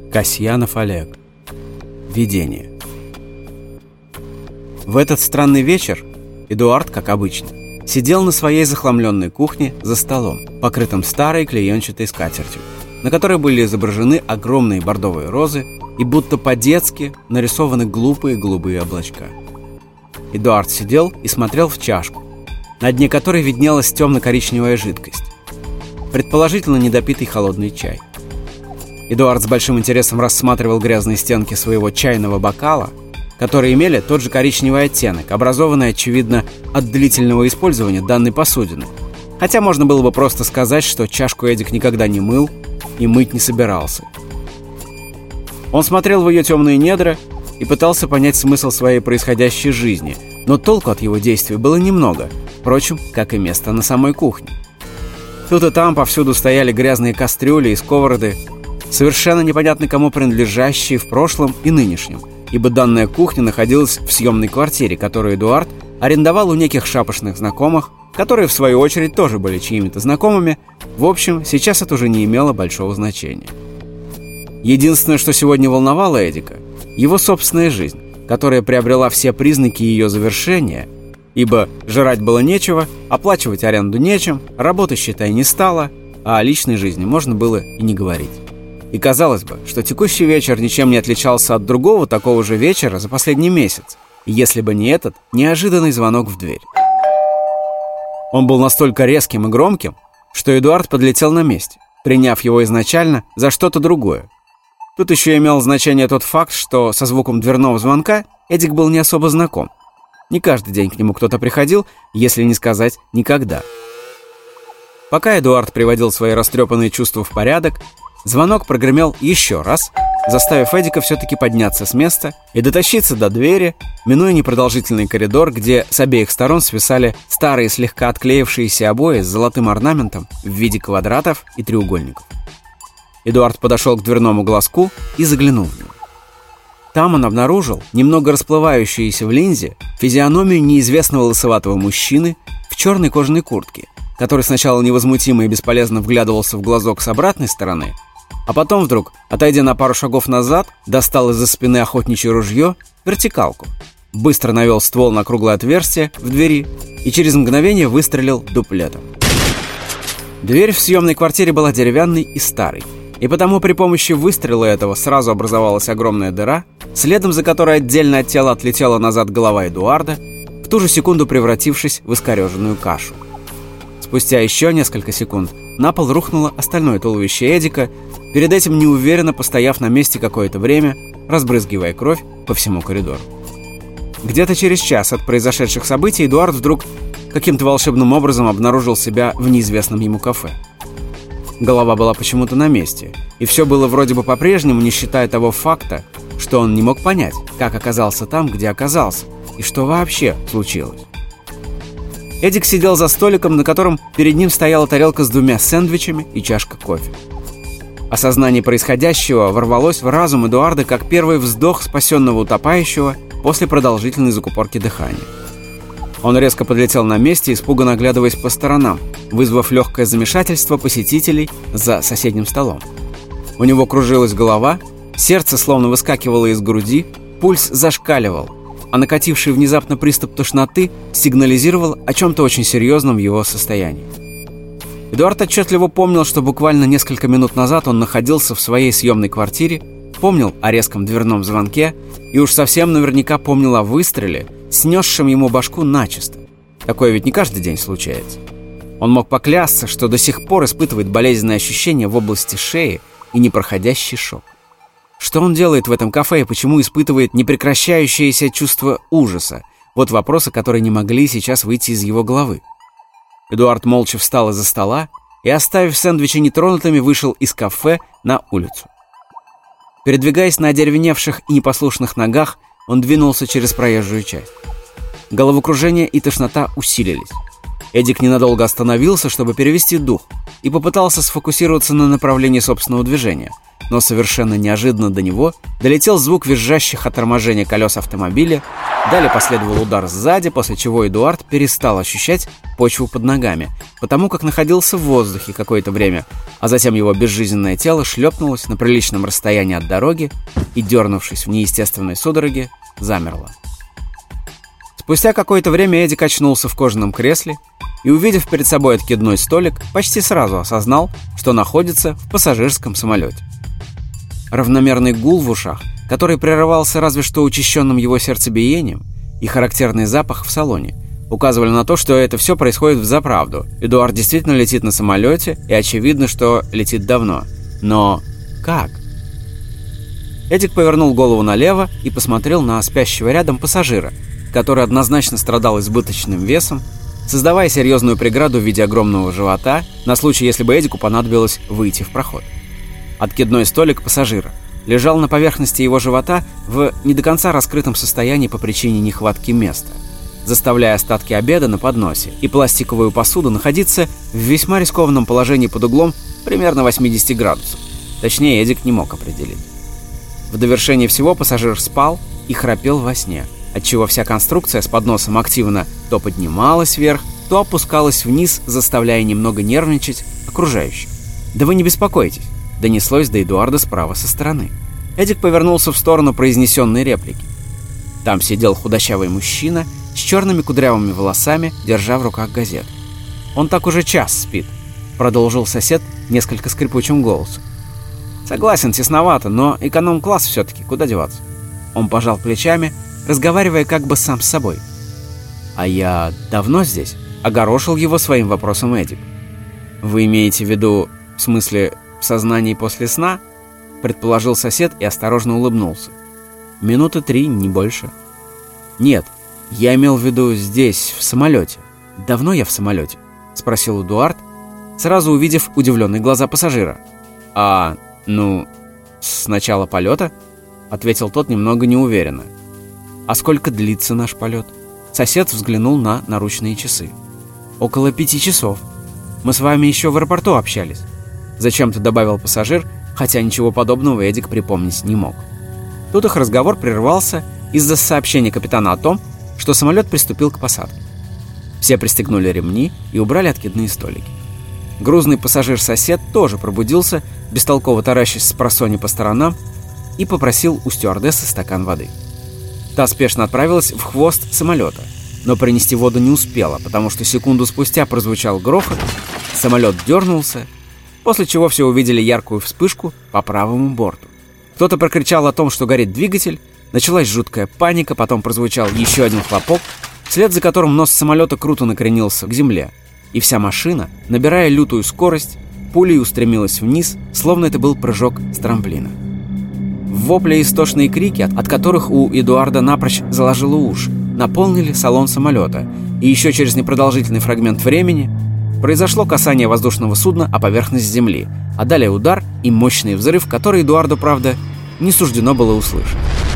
Касьянов Олег. Видение. В этот странный вечер Эдуард, как обычно, сидел на своей захламленной кухне за столом, покрытым старой клеенчатой скатертью, на которой были изображены огромные бордовые розы и будто по-детски нарисованы глупые голубые облачка. Эдуард сидел и смотрел в чашку, на дне которой виднелась темно-коричневая жидкость, предположительно недопитый холодный чай. Эдуард с большим интересом рассматривал грязные стенки своего чайного бокала, которые имели тот же коричневый оттенок, образованный, очевидно, от длительного использования данной посудины. Хотя можно было бы просто сказать, что чашку Эдик никогда не мыл и мыть не собирался. Он смотрел в ее темные недра и пытался понять смысл своей происходящей жизни, но толку от его действий было немного, впрочем, как и место на самой кухне. Тут и там повсюду стояли грязные кастрюли и сковороды, совершенно непонятно кому принадлежащие в прошлом и нынешнем, ибо данная кухня находилась в съемной квартире, которую Эдуард арендовал у неких шапошных знакомых, которые, в свою очередь, тоже были чьими-то знакомыми. В общем, сейчас это уже не имело большого значения. Единственное, что сегодня волновало Эдика – его собственная жизнь, которая приобрела все признаки ее завершения, ибо жрать было нечего, оплачивать аренду нечем, работы, считай, не стало, а о личной жизни можно было и не говорить. И казалось бы, что текущий вечер ничем не отличался от другого такого же вечера за последний месяц, если бы не этот неожиданный звонок в дверь. Он был настолько резким и громким, что Эдуард подлетел на месте, приняв его изначально за что-то другое. Тут еще имел значение тот факт, что со звуком дверного звонка Эдик был не особо знаком. Не каждый день к нему кто-то приходил, если не сказать никогда. Пока Эдуард приводил свои растрепанные чувства в порядок, звонок прогремел еще раз, заставив Эдика все-таки подняться с места и дотащиться до двери, минуя непродолжительный коридор, где с обеих сторон свисали старые слегка отклеившиеся обои с золотым орнаментом в виде квадратов и треугольников. Эдуард подошел к дверному глазку и заглянул в него. Там он обнаружил немного расплывающуюся в линзе физиономию неизвестного лысоватого мужчины в черной кожаной куртке, который сначала невозмутимо и бесполезно вглядывался в глазок с обратной стороны, а потом вдруг, отойдя на пару шагов назад, достал из-за спины охотничье ружье, вертикалку, быстро навел ствол на круглое отверстие в двери и через мгновение выстрелил дуплетом. Дверь в съемной квартире была деревянной и старой, и потому при помощи выстрела этого сразу образовалась огромная дыра, следом за которой отдельно от тела отлетела назад голова Эдуарда, в ту же секунду превратившись в искореженную кашу. Спустя еще несколько секунд на пол рухнуло остальное туловище Эдика, перед этим неуверенно постояв на месте какое-то время, разбрызгивая кровь по всему коридору. Где-то через час от произошедших событий Эдуард вдруг каким-то волшебным образом обнаружил себя в неизвестном ему кафе. Голова была почему-то на месте, и все было вроде бы по-прежнему, не считая того факта, что он не мог понять, как оказался там, где оказался, и что вообще случилось. Эдик сидел за столиком, на котором перед ним стояла тарелка с 2 сэндвичами и чашка кофе. Осознание происходящего ворвалось в разум Эдуарда как первый вздох спасенного утопающего после продолжительной закупорки дыхания. Он резко подлетел на месте, испуганно оглядываясь по сторонам, вызвав легкое замешательство посетителей за соседним столом. У него кружилась голова, сердце словно выскакивало из груди, пульс зашкаливал, а накативший внезапно приступ тошноты сигнализировал о чем-то очень серьезном в его состоянии. Эдуард отчетливо помнил, что буквально несколько минут назад он находился в своей съемной квартире, помнил о резком дверном звонке и уж совсем наверняка помнил о выстреле, снесшем ему башку начисто. Такое ведь не каждый день случается. Он мог поклясться, что до сих пор испытывает болезненные ощущения в области шеи и непроходящий шок. Что он делает в этом кафе и почему испытывает непрекращающееся чувство ужаса? Вот вопросы, которые не могли сейчас выйти из его головы. Эдуард молча встал из-за стола и, оставив сэндвичи нетронутыми, вышел из кафе на улицу. Передвигаясь на одеревеневших и непослушных ногах, он двинулся через проезжую часть. Головокружение и тошнота усилились. Эдик ненадолго остановился, чтобы перевести дух, и попытался сфокусироваться на направлении собственного движения. но совершенно неожиданно до него долетел звук визжащих от торможения колес автомобиля, далее последовал удар сзади, после чего Эдуард перестал ощущать почву под ногами, потому как находился в воздухе какое-то время, а затем его безжизненное тело шлепнулось на приличном расстоянии от дороги и, дернувшись в неестественной судороге, замерло. Спустя какое-то время Эдик очнулся в кожаном кресле и, увидев перед собой откидной столик, почти сразу осознал, что находится в пассажирском самолете. Равномерный гул в ушах, который прерывался разве что учащенным его сердцебиением, и характерный запах в салоне указывали на то, что это все происходит взаправду. Эдуард действительно летит на самолете, и очевидно, что летит давно. Но как? Эдик повернул голову налево и посмотрел на спящего рядом пассажира, который однозначно страдал избыточным весом, создавая серьезную преграду в виде огромного живота на случай, если бы Эдику понадобилось выйти в проход. Откидной столик пассажира лежал на поверхности его живота в не до конца раскрытом состоянии по причине нехватки места, заставляя остатки обеда на подносе и пластиковую посуду находиться в весьма рискованном положении под углом примерно 80 градусов. Точнее, Эдик не мог определить. В довершение всего пассажир спал и храпел во сне, отчего вся конструкция с подносом активно то поднималась вверх, то опускалась вниз, заставляя немного нервничать окружающих. «Да вы не беспокойтесь», — донеслось до Эдуарда справа со стороны. Эдик повернулся в сторону произнесенной реплики. Там сидел худощавый мужчина с черными кудрявыми волосами, держа в руках газету. «Он так уже час спит», — продолжил сосед несколько скрипучим голосом. «Согласен, тесновато, но эконом-класс все-таки, куда деваться?» Он пожал плечами, разговаривая как бы сам с собой. «А я давно здесь?» — огорошил его своим вопросом Эдик. «Вы имеете в виду, в смысле, в сознании после сна?» — предположил сосед и осторожно улыбнулся. «Минуты 3, не больше». «Нет, я имел в виду здесь, в самолете. Давно я в самолете?» — спросил Эдуард, сразу увидев удивленные глаза пассажира. С начала полета?» — ответил тот немного неуверенно. «А сколько длится наш полет?» Сосед взглянул на наручные часы. «Около 5 часов. Мы с вами еще в аэропорту общались», — зачем-то добавил пассажир, хотя ничего подобного Эдик припомнить не мог. Тут их разговор прервался из-за сообщения капитана о том, что самолет приступил к посадке. Все пристегнули ремни и убрали откидные столики. Грузный пассажир-сосед тоже пробудился, бестолково таращась спросонья по сторонам, и попросил у стюардессы стакан воды. Та спешно отправилась в хвост самолета, но принести воду не успела, потому что секунду спустя прозвучал грохот, самолет дернулся, после чего все увидели яркую вспышку по правому борту. Кто-то прокричал о том, что горит двигатель, началась жуткая паника, потом прозвучал еще один хлопок, вслед за которым нос самолета круто накренился к земле, и вся машина, набирая лютую скорость, пулей устремилась вниз, словно это был прыжок с трамплина. Вопли и истошные крики, от которых у Эдуарда напрочь заложило уши, наполнили салон самолета, и еще через непродолжительный фрагмент времени произошло касание воздушного судна о поверхность земли, а далее удар и мощный взрыв, который Эдуарду, правда, не суждено было услышать.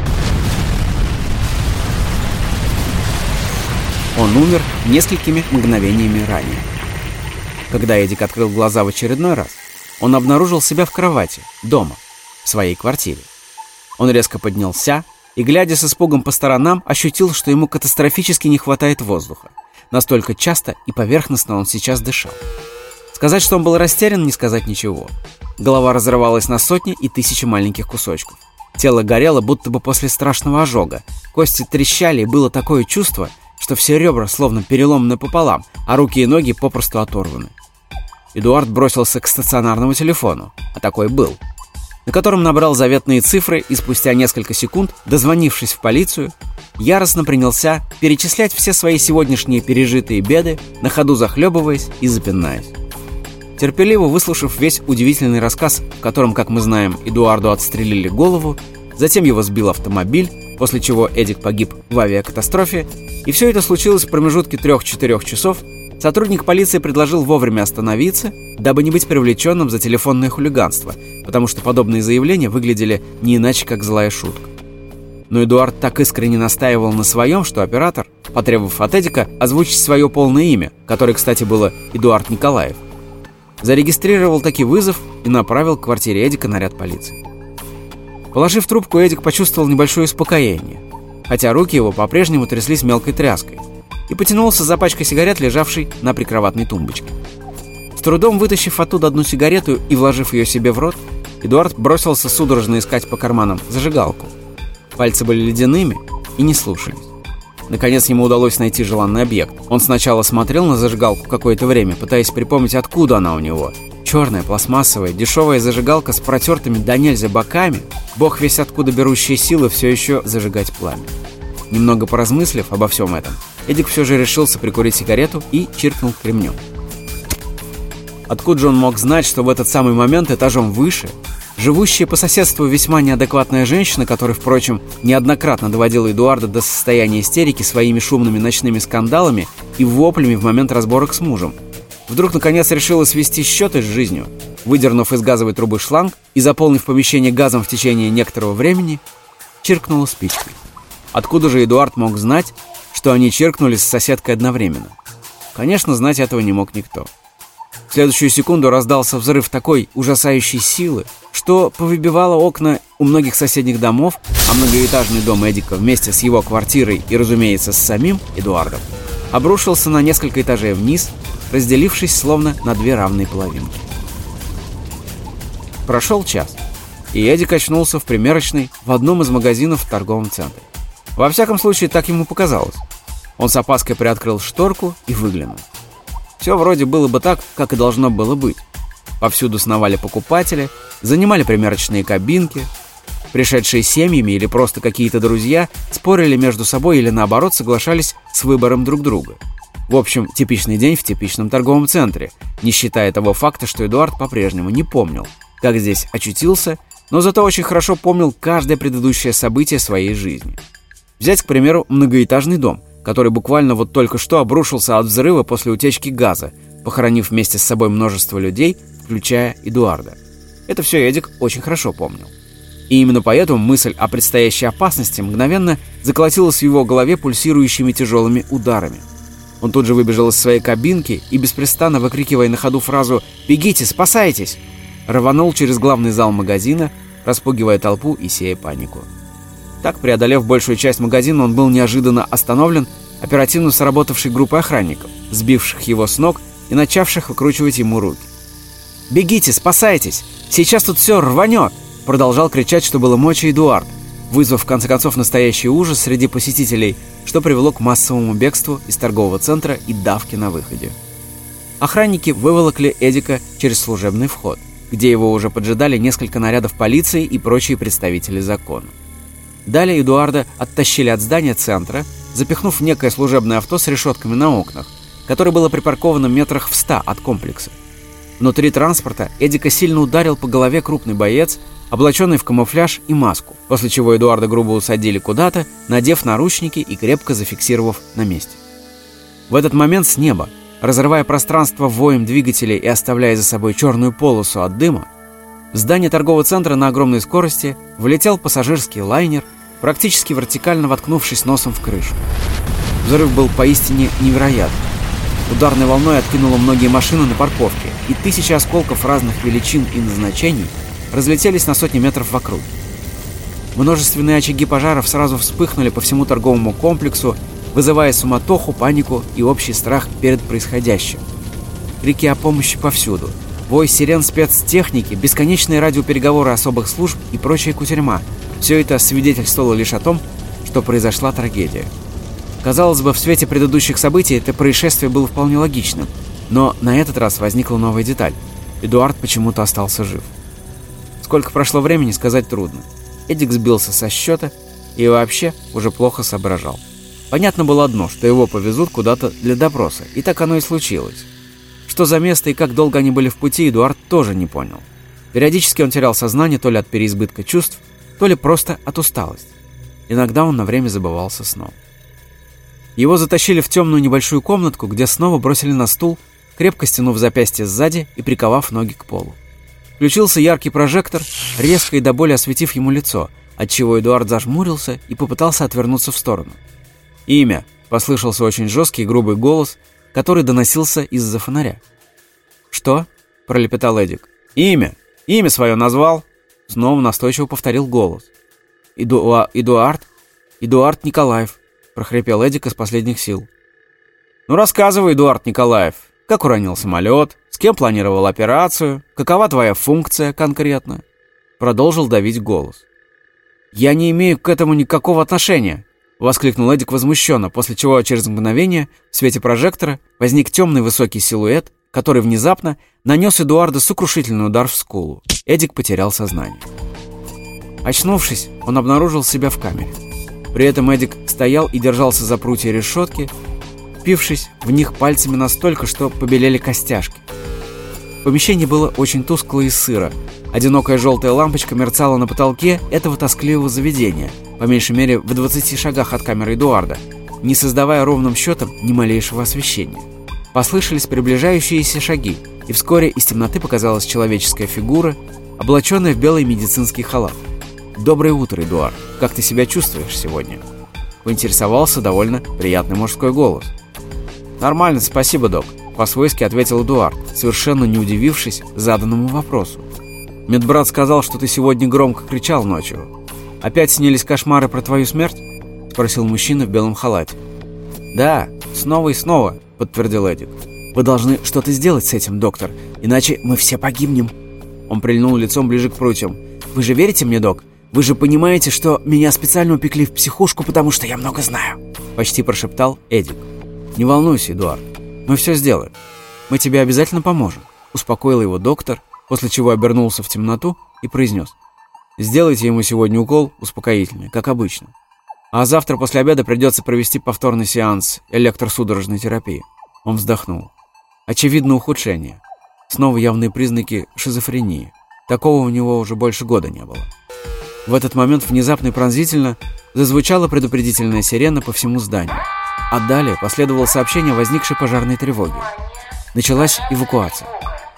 Он умер несколькими мгновениями ранее. Когда Эдик открыл глаза в очередной раз, он обнаружил себя в кровати, дома, в своей квартире. Он резко поднялся и, глядя с испугом по сторонам, ощутил, что ему катастрофически не хватает воздуха. Настолько часто и поверхностно он сейчас дышал. Сказать, что он был растерян, не сказать ничего. Голова разрывалась на сотни и тысячи маленьких кусочков. Тело горело, будто бы после страшного ожога. Кости трещали, и было такое чувство, что все ребра словно переломаны пополам, а руки и ноги попросту оторваны. Эдуард бросился к стационарному телефону, а такой был, на котором набрал заветные цифры и спустя несколько секунд, дозвонившись в полицию, яростно принялся перечислять все свои сегодняшние пережитые беды, на ходу захлебываясь и запинаясь. Терпеливо выслушав весь удивительный рассказ, в котором, как мы знаем, Эдуарду отстрелили голову, затем его сбил автомобиль, после чего Эдик погиб в авиакатастрофе, и все это случилось в промежутке 3-4 часов, сотрудник полиции предложил вовремя остановиться, дабы не быть привлеченным за телефонное хулиганство, потому что подобные заявления выглядели не иначе, как злая шутка. Но Эдуард так искренне настаивал на своем, что оператор, потребовав от Эдика озвучить свое полное имя, которое, кстати, было Эдуард Николаев, зарегистрировал таки вызов и направил к квартире Эдика наряд полиции. Положив трубку, Эдик почувствовал небольшое успокоение, хотя руки его по-прежнему тряслись мелкой тряской, и потянулся за пачкой сигарет, лежавшей на прикроватной тумбочке. С трудом вытащив оттуда одну сигарету и вложив ее себе в рот, Эдуард бросился судорожно искать по карманам зажигалку. Пальцы были ледяными и не слушались. Наконец ему удалось найти желанный объект. Он сначала смотрел на зажигалку какое-то время, пытаясь припомнить, откуда она у него. Черная, пластмассовая, дешевая зажигалка с протертыми до нельзя боками, бог весть откуда берущие силы все еще зажигать пламя. Немного поразмыслив обо всем этом, Эдик все же решился прикурить сигарету и чиркнул кремнем. Откуда же он мог знать, что в этот самый момент этажом выше живущая по соседству весьма неадекватная женщина, которая, впрочем, неоднократно доводила Эдуарда до состояния истерики своими шумными ночными скандалами и воплями в момент разборок с мужем, вдруг наконец решила свести счеты с жизнью, выдернув из газовой трубы шланг и заполнив помещение газом в течение некоторого времени, чиркнула спичкой. Откуда же Эдуард мог знать, что они чиркнули с соседкой одновременно? Конечно, знать этого не мог никто. В следующую секунду раздался взрыв такой ужасающей силы, что повыбивало окна у многих соседних домов, а многоэтажный дом Эдика вместе с его квартирой и, разумеется, с самим Эдуардом обрушился на несколько этажей вниз, разделившись словно на две равные половинки. Прошел час, и Эдик очнулся в примерочной в одном из магазинов в торговом центре. Во всяком случае, так ему показалось. Он с опаской приоткрыл шторку и выглянул. Все вроде было бы так, как и должно было быть. Повсюду сновали покупатели, занимали примерочные кабинки. Пришедшие семьями или просто какие-то друзья спорили между собой или, наоборот, соглашались с выбором друг друга. В общем, типичный день в типичном торговом центре, не считая того факта, что Эдуард по-прежнему не помнил, как здесь очутился, но зато очень хорошо помнил каждое предыдущее событие своей жизни. Взять, к примеру, многоэтажный дом, который буквально вот только что обрушился от взрыва после утечки газа, похоронив вместе с собой множество людей, включая Эдуарда. Это все Эдик очень хорошо помнил. И именно поэтому мысль о предстоящей опасности мгновенно заколотилась в его голове пульсирующими тяжелыми ударами. Он тут же выбежал из своей кабинки и, беспрестанно выкрикивая на ходу фразу «Бегите, спасайтесь!», рванул через главный зал магазина, распугивая толпу и сея панику. Так, преодолев большую часть магазина, он был неожиданно остановлен оперативно сработавшей группой охранников, сбивших его с ног и начавших выкручивать ему руки. «Бегите, спасайтесь! Сейчас тут все рванет!» Продолжал кричать, что было мочи, Эдуард, вызвав в конце концов настоящий ужас среди посетителей, что привело к массовому бегству из торгового центра и давке на выходе. Охранники выволокли Эдика через служебный вход, где его уже поджидали несколько нарядов полиции и прочие представители закона. Далее Эдуарда оттащили от здания центра, запихнув в некое служебное авто с решетками на окнах, которое было припарковано метрах в 100 от комплекса. Внутри транспорта Эдика сильно ударил по голове крупный боец, облаченный в камуфляж и маску, после чего Эдуарда грубо усадили куда-то, надев наручники и крепко зафиксировав на месте. В этот момент с неба, разрывая пространство воем двигателей и оставляя за собой черную полосу от дыма, в здание торгового центра на огромной скорости влетел пассажирский лайнер, практически вертикально воткнувшись носом в крышу. Взрыв был поистине невероятным. Ударной волной откинуло многие машины на парковке, и тысячи осколков разных величин и назначений разлетелись на сотни метров вокруг. Множественные очаги пожаров сразу вспыхнули по всему торговому комплексу, вызывая суматоху, панику и общий страх перед происходящим. Крики о помощи повсюду, вой сирен спецтехники, бесконечные радиопереговоры особых служб и прочая кутерьма — все это свидетельствовало лишь о том, что произошла трагедия. Казалось бы, в свете предыдущих событий это происшествие было вполне логичным, но на этот раз возникла новая деталь. Эдуард почему-то остался жив. Сколько прошло времени, сказать трудно. Эдик сбился со счета и вообще уже плохо соображал. Понятно было одно, что его повезут куда-то для допроса, и так оно и случилось. Что за место и как долго они были в пути, Эдуард тоже не понял. Периодически он терял сознание то ли от переизбытка чувств, то ли просто от усталости. Иногда он на время забывался сном. Его затащили в темную небольшую комнатку, где снова бросили на стул, крепко стянув запястье сзади и приковав ноги к полу. Включился яркий прожектор, резко и до боли осветив ему лицо, отчего Эдуард зажмурился и попытался отвернуться в сторону. «Имя!» — послышался очень жесткий и грубый голос, который доносился из-за фонаря. «Что?» — пролепетал Эдик. «Имя свое назвал?» — снова настойчиво повторил голос. «Эдуард Николаев», — прохрипел Эдик из последних сил. «Ну, рассказывай, Эдуард Николаев, как уронил самолет, с кем планировал операцию, какова твоя функция конкретно?» Продолжил давить голос. «Я не имею к этому никакого отношения», — воскликнул Эдик возмущенно, после чего через мгновение в свете прожектора возник темный высокий силуэт, который внезапно нанес Эдуарду сокрушительный удар в скулу. Эдик потерял сознание. Очнувшись, он обнаружил себя в камере. При этом Эдик стоял и держался за прутья решетки, впившись в них пальцами настолько, что побелели костяшки. Помещение было очень тускло и сыро. Одинокая желтая лампочка мерцала на потолке этого тоскливого заведения, по меньшей мере в 20 шагах от камеры Эдуарда, не создавая ровным счетом ни малейшего освещения. Послышались приближающиеся шаги, и вскоре из темноты показалась человеческая фигура, облаченная в белый медицинский халат. «Доброе утро, Эдуард. Как ты себя чувствуешь сегодня?» — поинтересовался довольно приятный мужской голос. «Нормально, спасибо, док», — по-свойски ответил Эдуард, совершенно не удивившись заданному вопросу. «Медбрат сказал, что ты сегодня громко кричал ночью. Опять снились кошмары про твою смерть?» — спросил мужчина в белом халате. «Да, снова и снова», — подтвердил Эдик. «Вы должны что-то сделать с этим, доктор, иначе мы все погибнем». Он прильнул лицом ближе к прутьям. «Вы же верите мне, док? Вы же понимаете, что меня специально упекли в психушку, потому что я много знаю?» Почти прошептал Эдик. «Не волнуйся, Эдуард, мы все сделаем. Мы тебе обязательно поможем», — успокоил его доктор, после чего обернулся в темноту и произнес: «Сделайте ему сегодня укол успокоительный, как обычно. А завтра после обеда придется провести повторный сеанс электросудорожной терапии». Он вздохнул. «Очевидно, ухудшение. Снова явные признаки шизофрении. Такого у него уже больше года не было». В этот момент внезапно и пронзительно зазвучала предупредительная сирена по всему зданию. А далее последовало сообщение о возникшей пожарной тревоге. Началась эвакуация.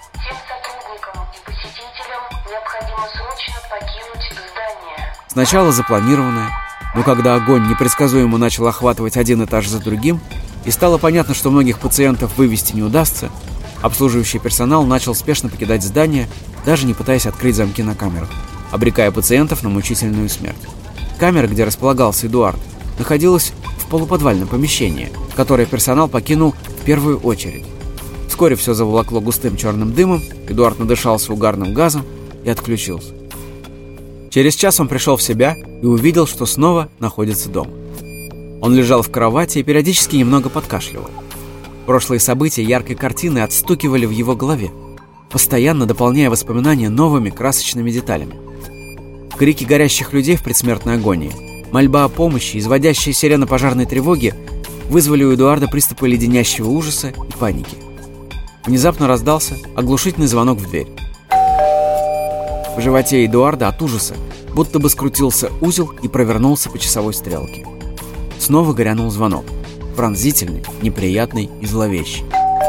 Сначала запланированная, но когда огонь непредсказуемо начал охватывать один этаж за другим, и стало понятно, что многих пациентов вывести не удастся, обслуживающий персонал начал спешно покидать здание, даже не пытаясь открыть замки на камерах, обрекая пациентов на мучительную смерть. Камера, где располагался Эдуард, находилась в полуподвальном помещении, которое персонал покинул в первую очередь. Вскоре все заволокло густым черным дымом, Эдуард надышался угарным газом и отключился. Через час он пришел в себя и увидел, что снова находится дома. Он лежал в кровати и периодически немного подкашливал. Прошлые события яркой картины отстукивали в его голове, постоянно дополняя воспоминания новыми красочными деталями. Крики горящих людей в предсмертной агонии, мольба о помощи, изводящая сирена пожарной тревоги вызвали у Эдуарда приступы леденящего ужаса и паники. Внезапно раздался оглушительный звонок в дверь. В животе Эдуарда от ужаса будто бы скрутился узел и провернулся по часовой стрелке. Снова грянул звонок, пронзительный, неприятный и зловещий.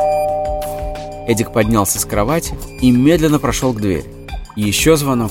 Эдик поднялся с кровати и медленно прошел к двери. Еще звонок.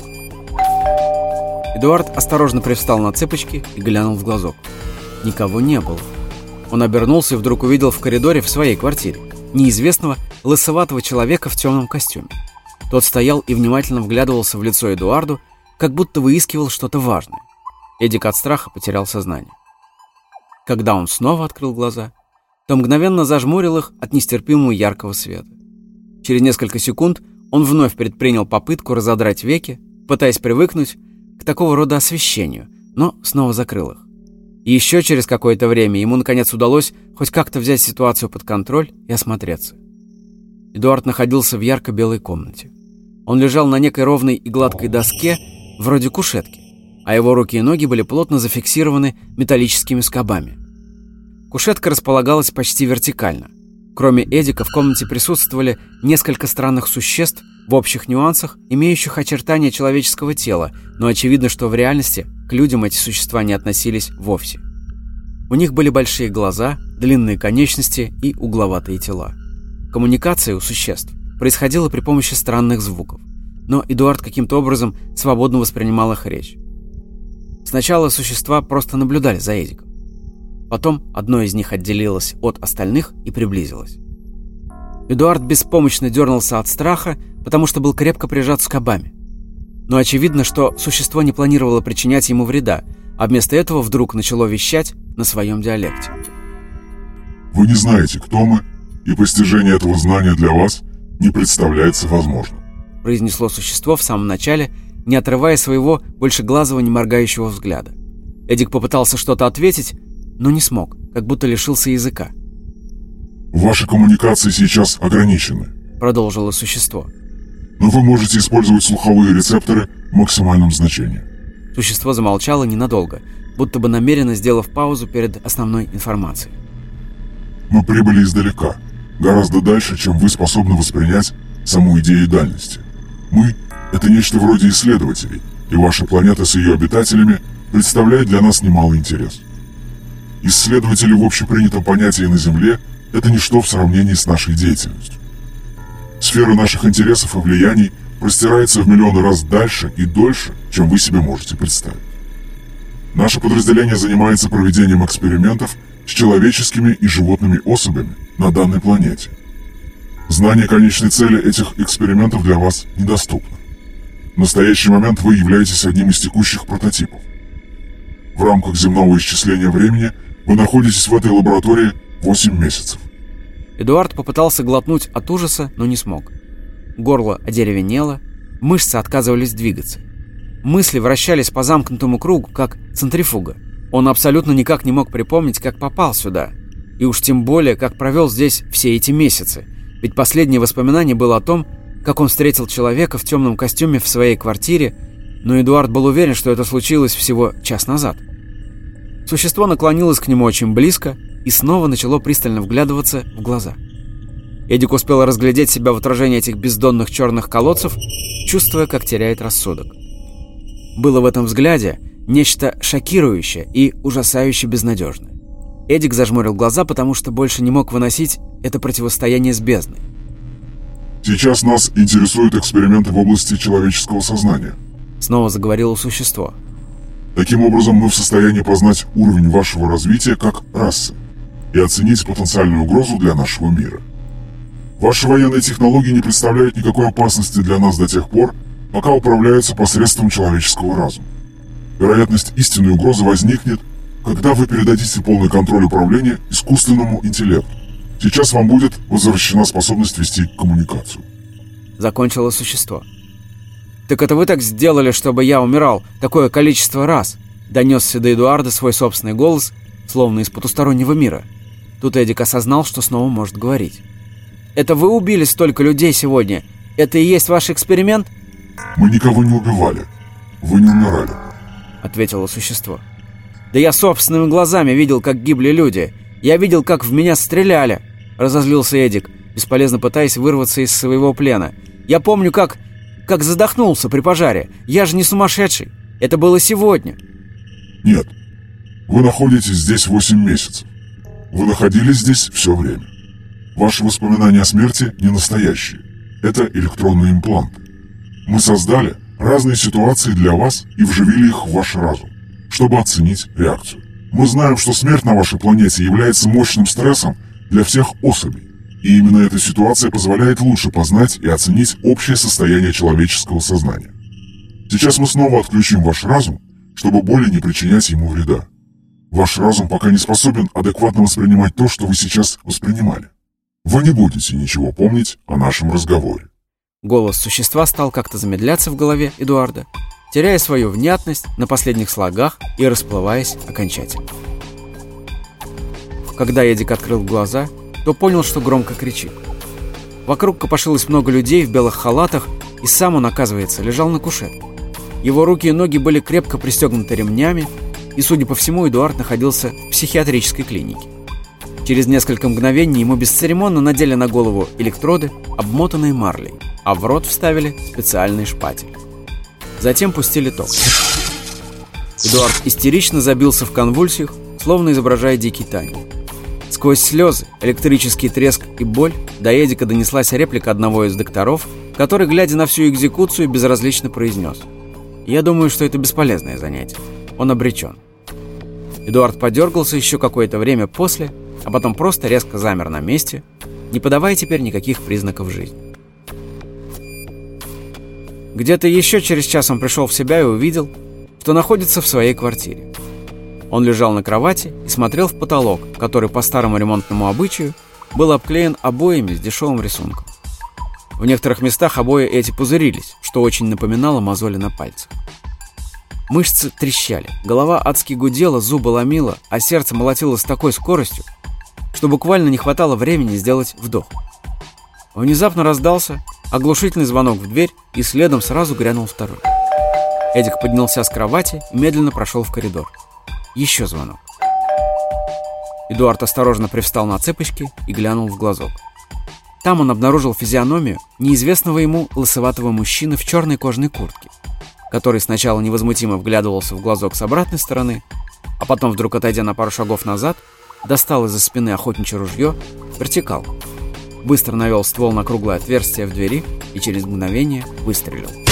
Эдуард осторожно привстал на цыпочки и глянул в глазок. Никого не было. Он обернулся и вдруг увидел в коридоре в своей квартире неизвестного лысоватого человека в темном костюме. Тот стоял и внимательно вглядывался в лицо Эдуарду, как будто выискивал что-то важное. Эдик от страха потерял сознание. Когда он снова открыл глаза, то мгновенно зажмурил их от нестерпимого яркого света. Через несколько секунд он вновь предпринял попытку разодрать веки, пытаясь привыкнуть к такого рода освещению, но снова закрыл их. И еще через какое-то время ему наконец удалось хоть как-то взять ситуацию под контроль и осмотреться. Эдуард находился в ярко-белой комнате. Он лежал на некой ровной и гладкой доске, вроде кушетки, а его руки и ноги были плотно зафиксированы металлическими скобами. Кушетка располагалась почти вертикально. Кроме Эдика в комнате присутствовали несколько странных существ в общих нюансах, имеющих очертания человеческого тела, но очевидно, что в реальности к людям эти существа не относились вовсе. У них были большие глаза, длинные конечности и угловатые тела. Коммуникация у существ происходила при помощи странных звуков, но Эдуард каким-то образом свободно воспринимал их речь. Сначала существа просто наблюдали за Эдиком. Потом одно из них отделилось от остальных и приблизилось. Эдуард беспомощно дернулся от страха, потому что был крепко прижат скобами. Но очевидно, что существо не планировало причинять ему вреда, а вместо этого вдруг начало вещать на своем диалекте. Вы не знаете, кто мы, и постижение этого знания для вас не представляется возможным, произнесло существо в самом начале, не отрывая своего большеглазого неморгающего взгляда. Эдик попытался что-то ответить, но не смог, как будто лишился языка. Ваши коммуникации сейчас ограничены, продолжило существо. Но вы можете использовать слуховые рецепторы в максимальном значении. Существо замолчало ненадолго, будто бы намеренно сделав паузу перед основной информацией. Мы прибыли издалека, гораздо дальше, чем вы способны воспринять саму идею дальности. Мы — это нечто вроде исследователей, и ваша планета с ее обитателями представляет для нас немалый интерес. Исследователи в общепринятом понятии на Земле — это ничто в сравнении с нашей деятельностью. Сфера наших интересов и влияний простирается в миллионы раз дальше и дольше, чем вы себе можете представить. Наше подразделение занимается проведением экспериментов с человеческими и животными особями на данной планете. Знание конечной цели этих экспериментов для вас недоступно. В настоящий момент вы являетесь одним из текущих прототипов. В рамках земного исчисления времени вы находитесь в этой лаборатории 8 месяцев. Эдуард попытался глотнуть от ужаса, но не смог. Горло одеревенело, мышцы отказывались двигаться. Мысли вращались по замкнутому кругу, как центрифуга. Он абсолютно никак не мог припомнить, как попал сюда. И уж тем более, как провел здесь все эти месяцы. Ведь последнее воспоминание было о том, как он встретил человека в темном костюме в своей квартире, но Эдуард был уверен, что это случилось всего час назад. Существо наклонилось к нему очень близко и снова начало пристально вглядываться в глаза. Эдик успел разглядеть себя в отражении этих бездонных черных колодцев, чувствуя, как теряет рассудок. Было в этом взгляде нечто шокирующее и ужасающе безнадежное. Эдик зажмурил глаза, потому что больше не мог выносить это противостояние с бездной. Сейчас нас интересуют эксперименты в области человеческого сознания. Снова заговорило существо. Таким образом, мы в состоянии познать уровень вашего развития как расы и оценить потенциальную угрозу для нашего мира. Ваши военные технологии не представляют никакой опасности для нас до тех пор, пока управляются посредством человеческого разума. Вероятность истинной угрозы возникнет, когда вы передадите полный контроль управления искусственному интеллекту. Сейчас вам будет возвращена способность вести коммуникацию. Закончило существо. «Так это вы так сделали, чтобы я умирал такое количество раз?» Донесся до Эдуарда свой собственный голос, словно из потустороннего мира. Тут Эдик осознал, что снова может говорить. «Это вы убили столько людей сегодня? Это и есть ваш эксперимент?» «Мы никого не убивали. Вы не умирали», — ответило существо. «Да я собственными глазами видел, как гибли люди. Я видел, как в меня стреляли», — разозлился Эдик, бесполезно пытаясь вырваться из своего плена. «Я помню, как задохнулся при пожаре. Я же не сумасшедший. Это было сегодня». «Нет. Вы находитесь здесь 8 месяцев. Вы находились здесь все время. Ваши воспоминания о смерти не настоящие. Это электронные импланты. Мы создали разные ситуации для вас и вживили их в ваш разум, чтобы оценить реакцию. Мы знаем, что смерть на вашей планете является мощным стрессом для всех особей. И именно эта ситуация позволяет лучше познать и оценить общее состояние человеческого сознания. Сейчас мы снова отключим ваш разум, чтобы более не причинять ему вреда. Ваш разум пока не способен адекватно воспринимать то, что вы сейчас воспринимали. Вы не будете ничего помнить о нашем разговоре». Голос существа стал как-то замедляться в голове Эдуарда, теряя свою внятность на последних слогах и расплываясь окончательно. Когда Эдик открыл глаза, то понял, что громко кричит. Вокруг копошилось много людей в белых халатах, и сам он, оказывается, лежал на кушетке. Его руки и ноги были крепко пристегнуты ремнями, и, судя по всему, Эдуард находился в психиатрической клинике. Через несколько мгновений ему бесцеремонно надели на голову электроды, обмотанные марлей, а в рот вставили специальный шпатель. Затем пустили ток. Эдуард истерично забился в конвульсиях, словно изображая дикий танец. Сквозь слезы, электрический треск и боль до Эдика донеслась реплика одного из докторов, который, глядя на всю экзекуцию, безразлично произнес: «Я думаю, что это бесполезное занятие. Он обречен». Эдуард подергался еще какое-то время после, а потом просто резко замер на месте, не подавая теперь никаких признаков жизни. Где-то еще через час он пришел в себя и увидел, что находится в своей квартире. Он лежал на кровати и смотрел в потолок, который по старому ремонтному обычаю был обклеен обоями с дешевым рисунком. В некоторых местах обои эти пузырились, что очень напоминало мозоли на пальцах. Мышцы трещали, голова адски гудела, зубы ломила, а сердце молотило с такой скоростью, что буквально не хватало времени сделать вдох. Внезапно раздался оглушительный звонок в дверь, и следом сразу грянул второй. Эдик поднялся с кровати и медленно прошел в коридор. Еще звонок. Эдуард осторожно привстал на цыпочки и глянул в глазок. Там он обнаружил физиономию неизвестного ему лысоватого мужчины в черной кожаной куртке, который сначала невозмутимо вглядывался в глазок с обратной стороны, а потом, вдруг отойдя на пару шагов назад, достал из-за спины охотничье ружье, вертикалку, быстро навел ствол на круглое отверстие в двери и через мгновение выстрелил.